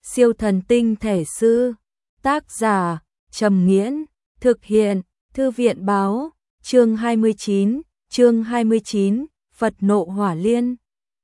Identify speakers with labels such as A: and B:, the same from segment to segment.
A: Siêu thần tinh thể sư. Tác giả Trầm Nghiễn. Thực hiện Thư viện báo. Chương 29, Phật nộ hỏa liên.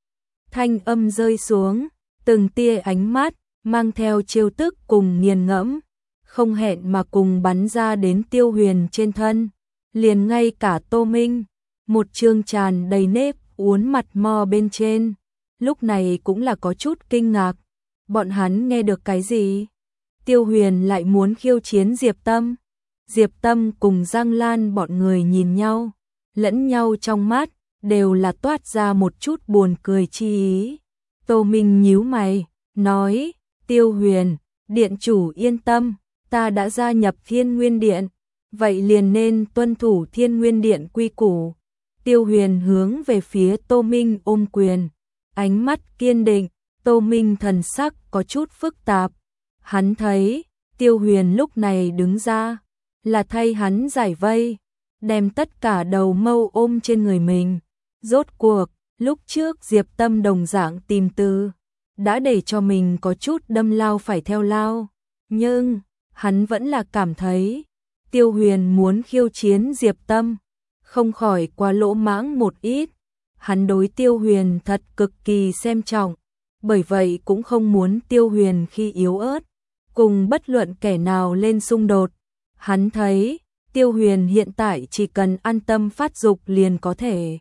A: Thanh âm rơi xuống, từng tia ánh mắt mang theo trêu tức cùng nghiền ngẫm, không hẹn mà cùng bắn ra đến Tiêu Huyền trên thân. Liền ngay cả Tô Minh, một trương tràn đầy nếp uốn mặt mo bên trên, lúc này cũng là có chút kinh ngạc. Bọn hắn nghe được cái gì? Tiêu Huyền lại muốn khiêu chiến Diệp Tâm. Diệp Tâm cùng Giang Lan bọn người nhìn nhau, lẫn nhau trong mắt đều là toát ra một chút buồn cười chi ý. Tô Minh nhíu mày, nói: Tiêu Huyền, điện chủ yên tâm, ta đã gia nhập Thiên Nguyên Điện, vậy liền nên tuân thủ Thiên Nguyên Điện quy củ. Tiêu Huyền hướng về phía Tô Minh ôm quyền, ánh mắt kiên định. Tô Minh thần sắc có chút phức tạp. Hắn thấy Tiêu Huyền lúc này đứng ra là thay hắn giải vây, đem tất cả đầu mâu ôm trên người mình. Rốt cuộc, lúc trước Diệp Tâm đồng dạng tìm từ, đã để cho mình có chút đâm lao phải theo lao. Nhưng, hắn vẫn là cảm thấy, Tiêu Huyền muốn khiêu chiến Diệp Tâm, không khỏi quá lỗ mãng một ít. Hắn đối Tiêu Huyền thật cực kỳ xem trọng, bởi vậy cũng không muốn Tiêu Huyền khi yếu ớt, cùng bất luận kẻ nào lên xung đột. Hắn thấy, Tiêu Huyền hiện tại chỉ cần an tâm phát dục liền có thể.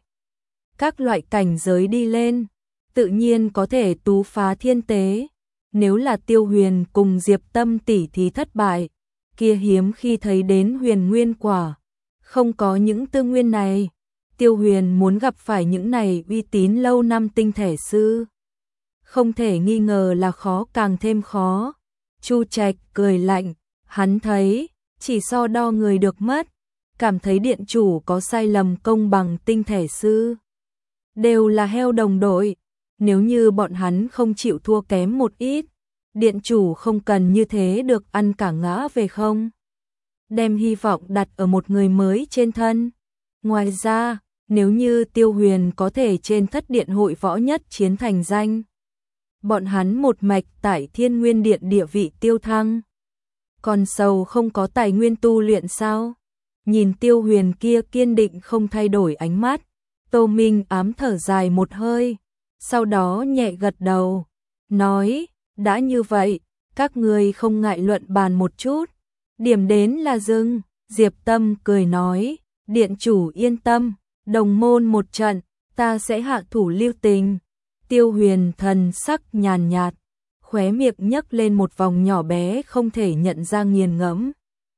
A: Các loại cảnh giới đi lên, tự nhiên có thể tú phá thiên tế. Nếu là Tiêu Huyền cùng Diệp Tâm tỷ thí thất bại, kia hiếm khi thấy đến huyền nguyên quả. Không có những tư nguyên này, Tiêu Huyền muốn gặp phải những này uy tín lâu năm tinh thể sư, không thể nghi ngờ là khó càng thêm khó. Chu Trạch cười lạnh, hắn thấy, chỉ so đo người được mất, cảm thấy điện chủ có sai lầm công bằng tinh thể sư. Đều là heo đồng đội, nếu như bọn hắn không chịu thua kém một ít, điện chủ không cần như thế được ăn cả ngã về không. Đem hy vọng đặt ở một người mới trên thân. Ngoài ra, nếu như Tiêu Huyền có thể trên thất điện hội võ nhất chiến thành danh, bọn hắn một mạch tại Thiên Nguyên Điện địa vị tiêu thăng. Còn sầu không có tài nguyên tu luyện sao? Nhìn Tiêu Huyền kia kiên định không thay đổi ánh mắt, Tô Minh ám thở dài một hơi, sau đó nhẹ gật đầu, nói: đã như vậy, các ngươi không ngại luận bàn một chút. Điểm đến là dừng. Diệp Tâm cười nói: điện chủ yên tâm, đồng môn một trận, ta sẽ hạ thủ lưu tình. Tiêu Huyền thần sắc nhàn nhạt, khóe miệng nhấc lên một vòng nhỏ bé không thể nhận ra nghiền ngẫm.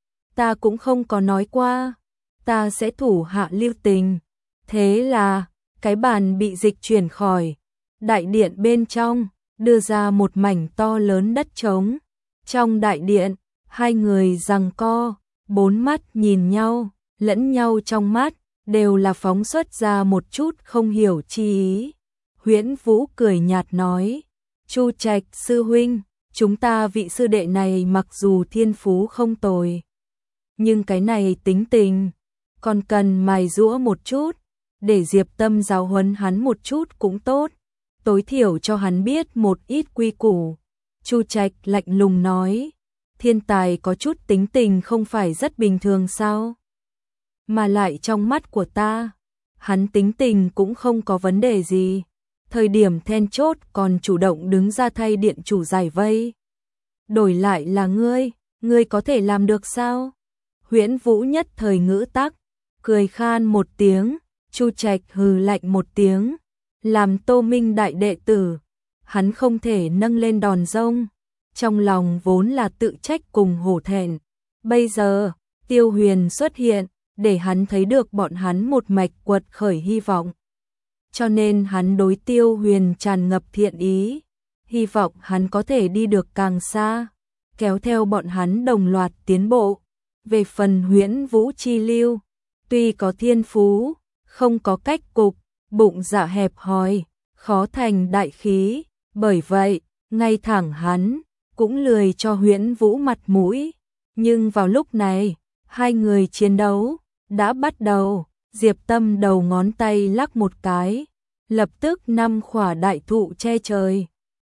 A: Ta cũng không có nói qua, ta sẽ thủ hạ lưu tình. Thế là, cái bàn bị dịch chuyển khỏi đại điện bên trong, đưa ra một mảnh to lớn đất trống. Trong đại điện, hai người giằng co, bốn mắt nhìn nhau, lẫn nhau trong mắt đều là phóng xuất ra một chút không hiểu chi ý. Huyễn Vũ cười nhạt nói: Chu Trạch sư huynh, chúng ta vị sư đệ này mặc dù thiên phú không tồi, nhưng cái này tính tình còn cần mài giũa một chút, để Diệp Tâm giáo huấn hắn một chút cũng tốt, tối thiểu cho hắn biết một ít quy củ. Chu Trạch lạnh lùng nói: thiên tài có chút tính tình không phải rất bình thường sao? Mà lại trong mắt của ta, hắn tính tình cũng không có vấn đề gì. Thời điểm then chốt còn chủ động đứng ra thay điện chủ giải vây. Đổi lại là ngươi có thể làm được sao? Huyễn Vũ nhất thời ngữ tắc, cười khan một tiếng. Chu Trạch hừ lạnh một tiếng, làm Tô Minh đại đệ tử, hắn không thể nâng lên đòn rông. Trong lòng vốn là tự trách cùng hổ thẹn, bây giờ Tiêu Huyền xuất hiện, để hắn thấy được bọn hắn một mạch quật khởi hy vọng. Cho nên hắn đối Tiêu Huyền tràn ngập thiện ý, hy vọng hắn có thể đi được càng xa, kéo theo bọn hắn đồng loạt tiến bộ. Về phần Huyễn Vũ chi lưu, tuy có thiên phú, không có cách cục, bụng dạ hẹp hòi, khó thành đại khí, bởi vậy, ngay thẳng hắn cũng lười cho Huyễn Vũ mặt mũi. Nhưng vào lúc này, hai người chiến đấu đã bắt đầu. Diệp Tâm đầu ngón tay lắc một cái, lập tức 5 khỏa đại thụ che trời,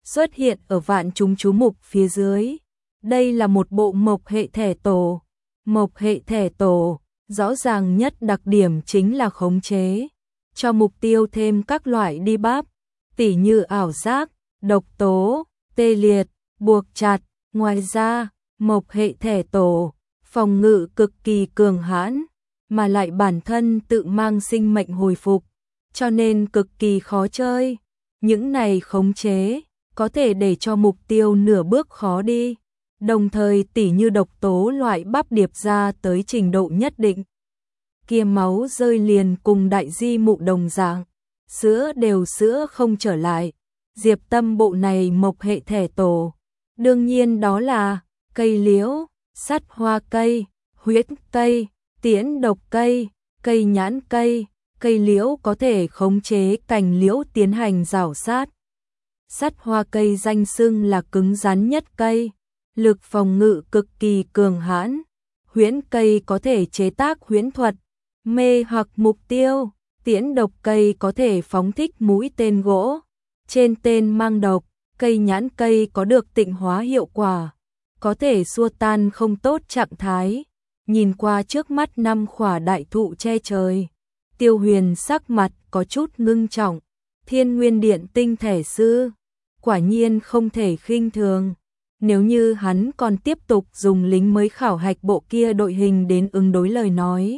A: xuất hiện ở vạn chúng chú mục phía dưới. Đây là một bộ mộc hệ thẻ tổ. Mộc hệ thẻ tổ, rõ ràng nhất đặc điểm chính là khống chế cho mục tiêu thêm các loại debuff, tỉ như ảo giác, độc tố, tê liệt, buộc chặt. Ngoài ra, mộc hệ thẻ tổ, phòng ngự cực kỳ cường hãn, mà lại bản thân tự mang sinh mệnh hồi phục, cho nên cực kỳ khó chơi. Những này khống chế, có thể để cho mục tiêu nửa bước khó đi, đồng thời tỉ như độc tố loại bắp điệp ra tới trình độ nhất định. Kia máu rơi liền cùng đại di mụ đồng dạng, sữa đều sữa không trở lại. Diệp Tâm bộ này mộc hệ thẻ tổ, đương nhiên đó là cây liễu, sắt hoa cây, huyết cây, tiễn độc cây, cây nhãn cây. Cây liễu có thể khống chế cành liễu tiến hành rảo sát. Sắt hoa cây danh xưng là cứng rắn nhất cây, lực phòng ngự cực kỳ cường hãn. Huyễn cây có thể chế tác huyễn thuật, mê hoặc mục tiêu. Tiễn độc cây có thể phóng thích mũi tên gỗ trên tên mang độc. Cây nhãn cây có được tịnh hóa hiệu quả, có thể xua tan không tốt trạng thái. Nhìn qua trước mắt 5 khỏa đại thụ che trời, Tiêu Huyền sắc mặt có chút ngưng trọng. Thiên Nguyên Điện tinh thể sư, quả nhiên không thể khinh thường. Nếu như hắn còn tiếp tục dùng lính mới khảo hạch bộ kia đội hình đến ứng đối lời nói,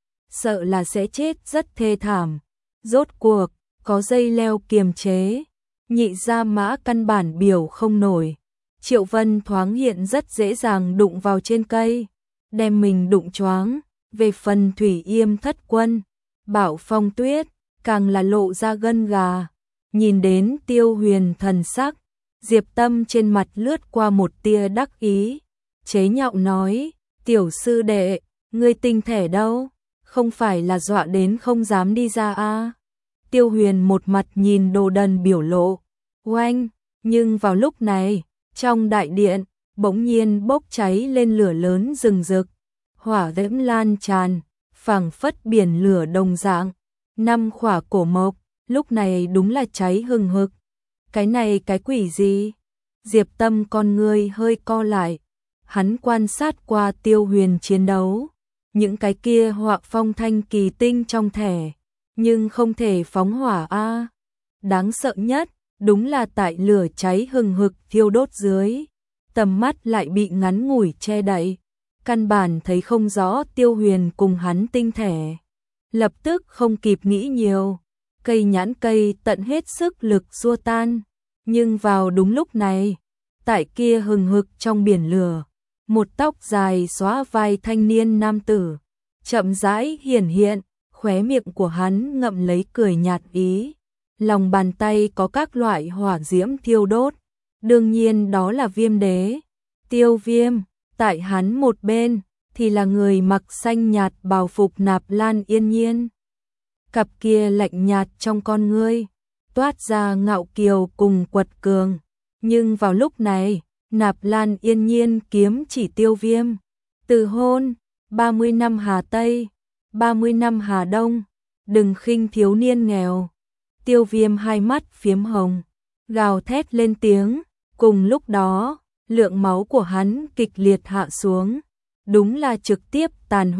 A: sợ là sẽ chết rất thê thảm. Rốt cuộc, có dây leo kiềm chế, Nhị Gia Mã căn bản biểu không nổi. Triệu Vân thoáng hiện rất dễ dàng đụng vào trên cây, đem mình đụng choáng. Về phần Thủy Yêm thất quân, Bảo Phong Tuyết, càng là lộ ra gân gà. Nhìn đến Tiêu Huyền thần sắc, Diệp Tâm trên mặt lướt qua một tia đắc ý, chế nhạo nói, tiểu sư đệ, ngươi tinh thể đâu, không phải là dọa đến không dám đi ra à? Tiêu Huyền một mặt nhìn Đồ Đần biểu lộ, oanh, nhưng vào lúc này, trong đại điện, bỗng nhiên bốc cháy lên lửa lớn rừng rực, hỏa diễm lan tràn, phảng phất biển lửa đồng dạng. 5 khỏa cổ mộc, lúc này đúng là cháy hừng hực. Cái này cái quỷ gì? Diệp Tâm con ngươi hơi co lại, hắn quan sát qua Tiêu Huyền chiến đấu, những cái kia họa phong thanh kỳ tinh trong thẻ, nhưng không thể phóng hỏa a. Đáng sợ nhất, đúng là tại lửa cháy hừng hực thiêu đốt dưới, tầm mắt lại bị ngắn ngủi che đậy, căn bản thấy không rõ Tiêu Huyền cùng hắn tinh thể. Lập tức không kịp nghĩ nhiều, cây nhãn cây tận hết sức lực xua tan, nhưng vào đúng lúc này, tại kia hừng hực trong biển lửa, một tóc dài xóa vai thanh niên nam tử, chậm rãi hiển hiện, khóe miệng của hắn ngậm lấy cười nhạt ý, lòng bàn tay có các loại hỏa diễm thiêu đốt, đương nhiên đó là Viêm Đế. Tiêu Viêm, tại hắn một bên thì là người mặc xanh nhạt bào phục Nạp Lan Yên Nhiên. Cặp kia lạnh nhạt trong con ngươi, toát ra ngạo kiều cùng quật cường, nhưng vào lúc này, Nạp Lan Yên Nhiên kiếm chỉ Tiêu Viêm, từ hôn, 30 năm Hà Tây, 30 năm Hà Đông, đừng khinh thiếu niên nghèo. Tiêu Viêm hai mắt phiếm hồng, gào thét lên tiếng, cùng lúc đó, lượng máu của hắn kịch liệt hạ xuống, đúng là trực tiếp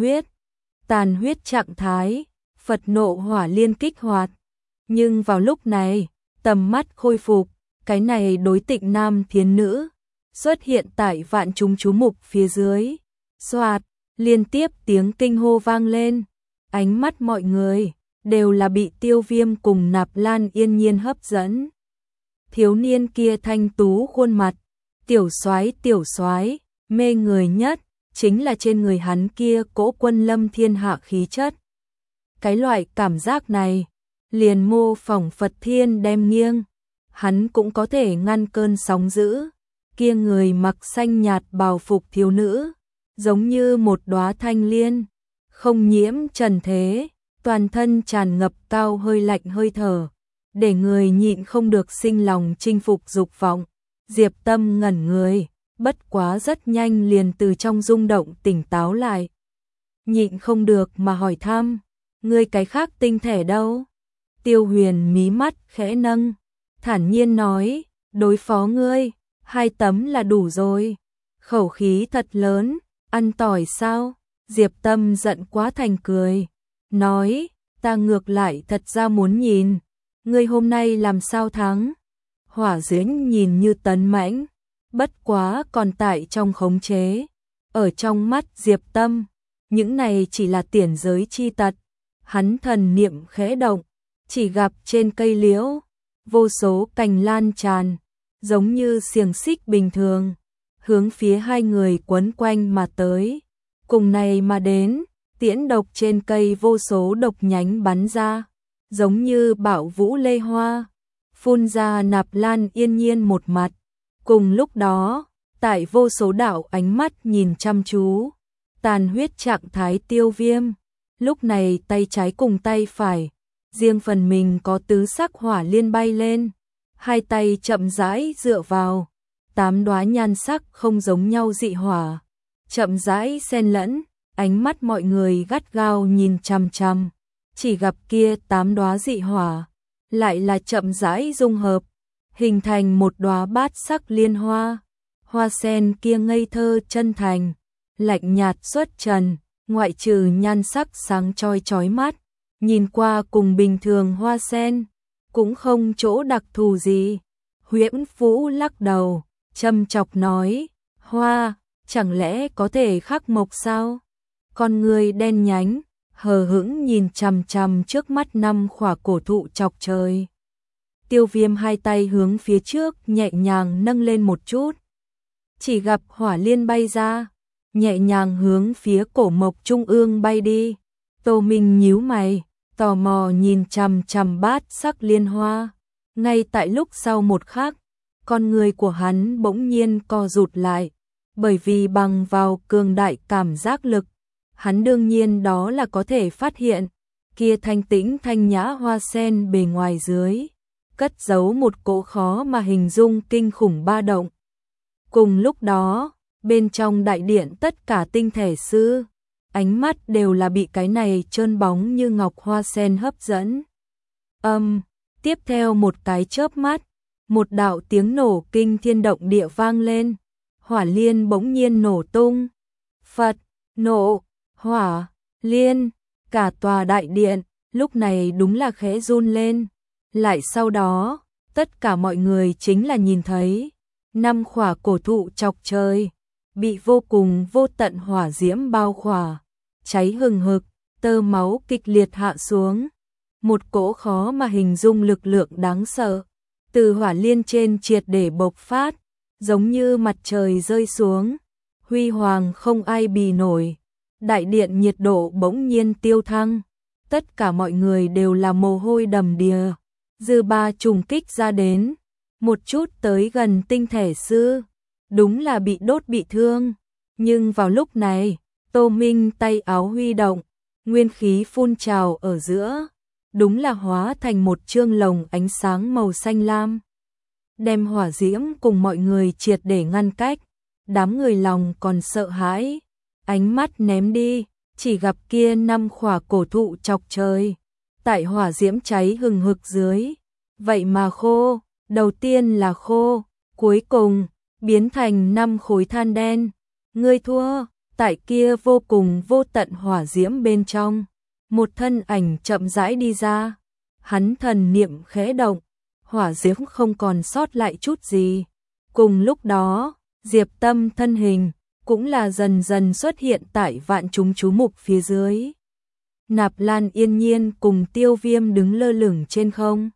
A: tàn huyết trạng thái, Phật nộ hỏa liên kích hoạt. Nhưng vào lúc này, tầm mắt khôi phục, cái này đối tịnh nam thiến nữ, xuất hiện tại vạn chúng chú mục phía dưới. Xoạt, liên tiếp tiếng kinh hô vang lên, ánh mắt mọi người đều là bị Tiêu Viêm cùng Nạp Lan Yên Nhiên hấp dẫn. Thiếu niên kia thanh tú khuôn mặt, tiểu soái, mê người nhất, chính là trên người hắn kia cỗ quân lâm thiên hạ khí chất. Cái loại cảm giác này, liền mô phỏng Phật thiên đem nghiêng, hắn cũng có thể ngăn cơn sóng dữ. Kia người mặc xanh nhạt bào phục thiếu nữ, giống như một đóa thanh liên, không nhiễm trần thế, toàn thân tràn ngập cao hơi lạnh hơi thở, để người nhịn không được sinh lòng chinh phục dục vọng. Diệp Tâm ngẩn người, bất quá rất nhanh liền từ trong rung động tỉnh táo lại. Nhịn không được mà hỏi thăm, ngươi cái khác tinh thể đâu? Tiêu Huyền mí mắt khẽ nâng, thản nhiên nói, đối phó ngươi, 2 tấm là đủ rồi. Khẩu khí thật lớn, ăn tỏi sao? Diệp Tâm giận quá thành cười, nói, ta ngược lại thật ra muốn nhìn, ngươi hôm nay làm sao thắng? Hỏa diễm nhìn như tấn mãnh, bất quá còn tại trong khống chế. Ở trong mắt Diệp Tâm, những này chỉ là tiền giới chi tật. Hắn thần niệm khẽ động, chỉ gặp trên cây liễu, vô số cành lan tràn, giống như xiềng xích bình thường, hướng phía 2 người quấn quanh mà tới. Cùng này mà đến, tiễn độc trên cây vô số độc nhánh bắn ra, giống như bạo vũ lê hoa, phun ra Nạp Lan Yên Nhiên một mặt. Cùng lúc đó, tại vô số đạo ánh mắt nhìn chăm chú, tàn huyết trạng thái Tiêu Viêm, lúc này tay trái cùng tay phải, riêng phần mình có tứ sắc hỏa liên bay lên, 2 tay chậm rãi dựa vào, 8 đóa nhan sắc không giống nhau dị hỏa, chậm rãi xen lẫn, ánh mắt mọi người gắt gao nhìn chằm chằm, chỉ gặp kia 8 đóa dị hỏa, lại là chậm rãi dung hợp, hình thành một đóa bát sắc liên hoa. Hoa sen kia ngây thơ chân thành, lạnh nhạt xuất trần, ngoại trừ nhan sắc sáng chói chói mắt, nhìn qua cùng bình thường hoa sen, cũng không chỗ đặc thù gì. Huyễn Vũ lắc đầu, châm chọc nói, hoa, chẳng lẽ có thể khắc mộc sao? Con người đen nhánh, hờ hững nhìn chằm chằm trước mắt 5 khỏa cổ thụ chọc trời. Tiêu Viêm 2 tay hướng phía trước nhẹ nhàng nâng lên một chút. Chỉ gặp hỏa liên bay ra, nhẹ nhàng hướng phía cổ mộc trung ương bay đi. Tô Minh nhíu mày, tò mò nhìn chằm chằm bát sắc liên hoa. Ngay tại lúc sau một khắc, con người của hắn bỗng nhiên co rụt lại, bởi vì bằng vào cường đại cảm giác lực, hắn đương nhiên đó là có thể phát hiện, kia thanh tĩnh thanh nhã hoa sen bề ngoài dưới, cất giấu một cỗ khó mà hình dung kinh khủng ba động. Cùng lúc đó, bên trong đại điện tất cả tinh thể sư, ánh mắt đều là bị cái này trơn bóng như ngọc hoa sen hấp dẫn. Tiếp theo một cái chớp mắt, một đạo tiếng nổ kinh thiên động địa vang lên, hỏa liên bỗng nhiên nổ tung. Phật, nộ, hỏa, liên, cả tòa đại điện, lúc này đúng là khẽ run lên. Lại sau đó, tất cả mọi người chính là nhìn thấy 5 khỏa cổ thụ chọc trời, bị vô cùng vô tận hỏa diễm bao khỏa, cháy hừng hực, tơ máu kịch liệt hạ xuống. Một cỗ khó mà hình dung lực lượng đáng sợ, từ hỏa liên trên triệt để bộc phát, giống như mặt trời rơi xuống, huy hoàng không ai bì nổi. Đại điện nhiệt độ bỗng nhiên tiêu thăng, tất cả mọi người đều là mồ hôi đầm đìa. Dư ba trùng kích ra đến, một chút tới gần tinh thể sư, đúng là bị đốt bị thương. Nhưng vào lúc này, Tô Minh tay áo huy động, nguyên khí phun trào ở giữa, đúng là hóa thành một chương lồng ánh sáng màu xanh lam, đem hỏa diễm cùng mọi người triệt để ngăn cách. Đám người lòng còn sợ hãi, ánh mắt ném đi, chỉ gặp kia 5 khỏa cổ thụ chọc trời, tại hỏa diễm cháy hừng hực dưới, vậy mà khô, đầu tiên là khô, cuối cùng biến thành 5 khối than đen. Ngươi thua. Tại kia vô cùng vô tận hỏa diễm bên trong, một thân ảnh chậm rãi đi ra, hắn thần niệm khẽ động, hỏa diễm không còn sót lại chút gì. Cùng lúc đó, Diệp Tâm thân hình cũng là dần dần xuất hiện tại vạn chúng chú mục phía dưới. Nạp Lan Yên Nhiên cùng Tiêu Viêm đứng lơ lửng trên không,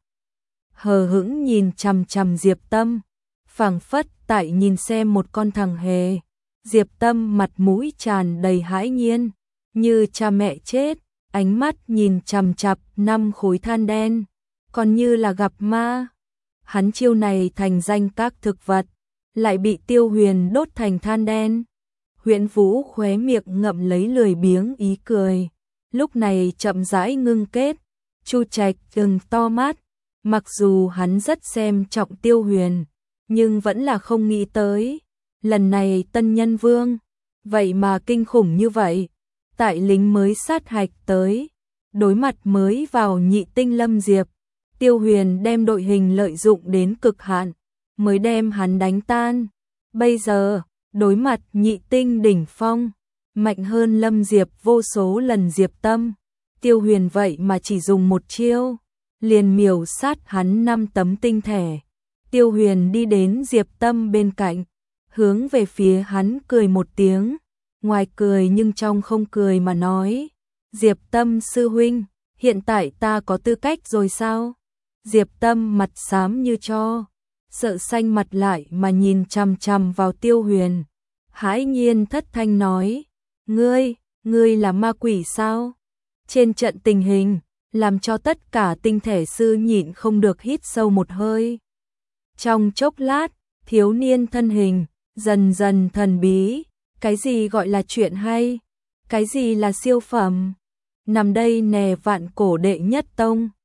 A: hờ hững nhìn chằm chằm Diệp Tâm, phảng phất tại nhìn xem một con thằng hề. Diệp Tâm mặt mũi tràn đầy hãi nhiên, như cha mẹ chết, ánh mắt nhìn chằm chằm 5 khối than đen, còn như là gặp ma. Hắn chiêu này thành danh các thực vật, lại bị Tiêu Huyền đốt thành than đen. Huyễn Vũ khóe miệng ngậm lấy lười biếng ý cười, lúc này chậm rãi ngưng kết. Chu Trạch trừng to mắt, mặc dù hắn rất xem trọng Tiêu Huyền, nhưng vẫn là không nghĩ tới, lần này Tân Nhân Vương, vậy mà kinh khủng như vậy. Tại lính mới sát hạch tới, đối mặt mới vào nhị tinh Lâm Diệp, Tiêu Huyền đem đội hình lợi dụng đến cực hạn, mới đem hắn đánh tan. Bây giờ, đối mặt nhị tinh đỉnh phong, mạnh hơn Lâm Diệp vô số lần Diệp Tâm, Tiêu Huyền vậy mà chỉ dùng một chiêu, liền miểu sát hắn 5 tấm tinh thể. Tiêu Huyền đi đến Diệp Tâm bên cạnh, hướng về phía hắn cười một tiếng, ngoài cười nhưng trong không cười mà nói, Diệp Tâm sư huynh, hiện tại ta có tư cách rồi sao? Diệp Tâm mặt xám như tro, sợ xanh mặt lại mà nhìn chằm chằm vào Tiêu Huyền, hãi nhiên thất thanh nói, ngươi là ma quỷ sao? Trên trận tình hình, làm cho tất cả tinh thể sư nhịn không được hít sâu một hơi. Trong chốc lát, thiếu niên thân hình dần dần thần bí, cái gì gọi là chuyện hay, cái gì là siêu phẩm. Nằm đây nè vạn cổ đệ nhất tông.